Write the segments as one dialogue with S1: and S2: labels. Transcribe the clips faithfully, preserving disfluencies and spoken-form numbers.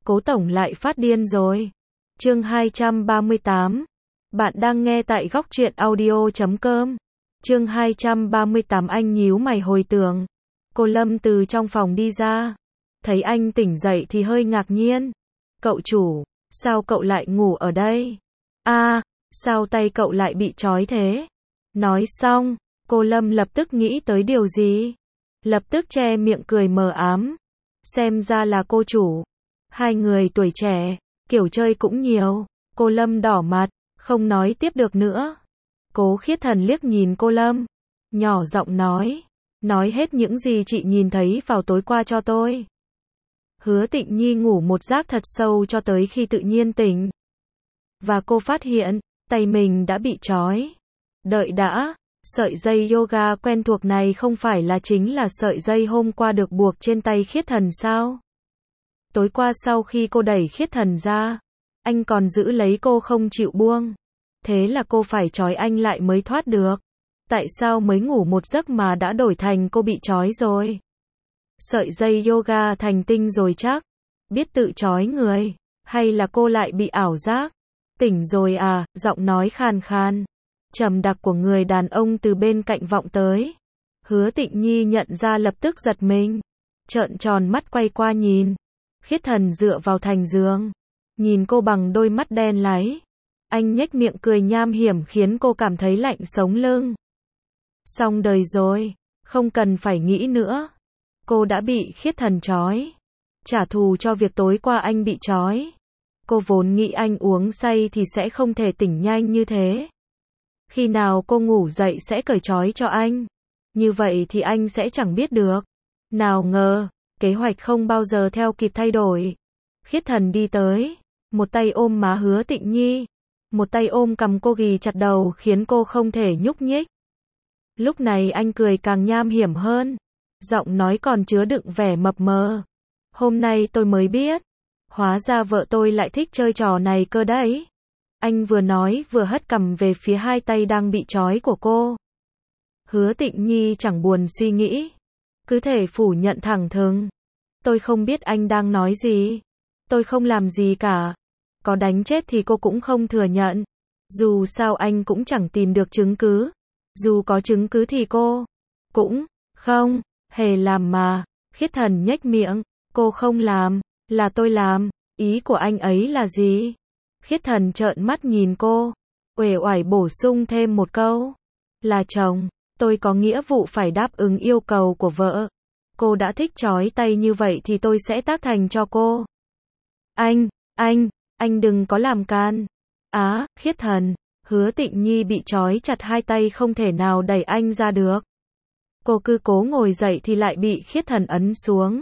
S1: Cố tổng lại phát điên rồi. Chương hai trăm ba mươi tám. Bạn đang nghe tại góc truyện audio chấm com. Chương hai trăm ba mươi tám. Anh nhíu mày hồi tưởng. Cô Lâm từ trong phòng đi ra. Thấy anh tỉnh dậy thì hơi ngạc nhiên. Cậu chủ, sao cậu lại ngủ ở đây? À, sao tay cậu lại bị trói thế? Nói xong, cô Lâm lập tức nghĩ tới điều gì. Lập tức che miệng cười mờ ám. Xem ra là cô chủ. Hai người tuổi trẻ, kiểu chơi cũng nhiều. Cô Lâm đỏ mặt, không nói tiếp được nữa. Cố Khiết Thần liếc nhìn cô Lâm, nhỏ giọng nói. Nói hết những gì chị nhìn thấy vào tối qua cho tôi. Hứa Tịnh Nhi ngủ một giấc thật sâu cho tới khi tự nhiên tỉnh. Và cô phát hiện, tay mình đã bị trói. Đợi đã, sợi dây yoga quen thuộc này không phải là chính là sợi dây hôm qua được buộc trên tay Khiết Thần sao? Tối qua sau khi cô đẩy Khiết Thần ra, anh còn giữ lấy cô không chịu buông. Thế là cô phải trói anh lại mới thoát được. Tại sao mới ngủ một giấc mà đã đổi thành cô bị trói rồi? Sợi dây yoga thành tinh rồi chắc. Biết tự trói người. Hay là cô lại bị ảo giác? Tỉnh rồi à, giọng nói khàn khàn, trầm đặc của người đàn ông từ bên cạnh vọng tới. Hứa Tịnh Nhi nhận ra lập tức giật mình. Trợn tròn mắt quay qua nhìn. Khiết Thần dựa vào thành giường. Nhìn cô bằng đôi mắt đen láy. Anh nhếch miệng cười nham hiểm khiến cô cảm thấy lạnh sống lưng. Xong đời rồi, không cần phải nghĩ nữa. Cô đã bị Khiết Thần trói. Trả thù cho việc tối qua anh bị trói. Cô vốn nghĩ anh uống say thì sẽ không thể tỉnh nhanh như thế. Khi nào cô ngủ dậy sẽ cởi trói cho anh. Như vậy thì anh sẽ chẳng biết được. Nào ngờ, kế hoạch không bao giờ theo kịp thay đổi. Khiết Thần đi tới, một tay ôm má Hứa Tịnh Nhi, một tay ôm cầm cô ghì chặt đầu khiến cô không thể nhúc nhích. Lúc này anh cười càng nham hiểm hơn, giọng nói còn chứa đựng vẻ mập mờ. Hôm nay tôi mới biết, hóa ra vợ tôi lại thích chơi trò này cơ đấy. Anh vừa nói vừa hất cằm về phía hai tay đang bị trói của cô. Hứa Tịnh Nhi chẳng buồn suy nghĩ, cứ thể phủ nhận thẳng thừng. Tôi không biết anh đang nói gì. Tôi không làm gì cả. Có đánh chết thì cô cũng không thừa nhận. Dù sao anh cũng chẳng tìm được chứng cứ. Dù có chứng cứ thì cô cũng không hề làm mà. Khiết Thần nhếch miệng. Cô không làm, là tôi làm. Ý của anh ấy là gì? Khiết Thần trợn mắt nhìn cô, uể oải bổ sung thêm một câu. Là chồng, tôi có nghĩa vụ phải đáp ứng yêu cầu của vợ. Cô đã thích trói tay như vậy thì tôi sẽ tác thành cho cô. Anh, anh, anh đừng có làm can. Á, Khiết Thần, Hứa Tịnh Nhi bị trói chặt hai tay không thể nào đẩy anh ra được. Cô cứ cố ngồi dậy thì lại bị Khiết Thần ấn xuống.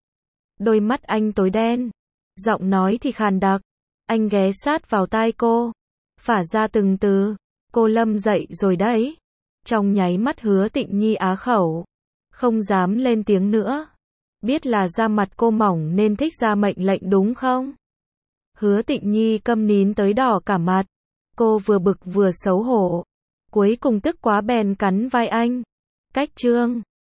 S1: Đôi mắt anh tối đen, giọng nói thì khàn đặc. Anh ghé sát vào tai cô, phả ra từng từ. Cô Lâm dậy rồi đấy. Trong nháy mắt Hứa Tịnh Nhi á khẩu, không dám lên tiếng nữa. Biết là da mặt cô mỏng nên thích ra mệnh lệnh đúng không? Hứa Tịnh Nhi câm nín tới đỏ cả mặt. Cô vừa bực vừa xấu hổ. Cuối cùng tức quá bèn cắn vai anh. Cách chương